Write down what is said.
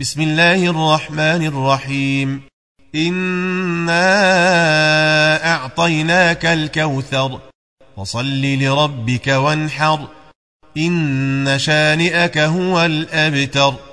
بسم الله الرحمن الرحيم. إنا أعطيناك الكوثر فصل لربك وانحر إن شانئك هو الأبتر.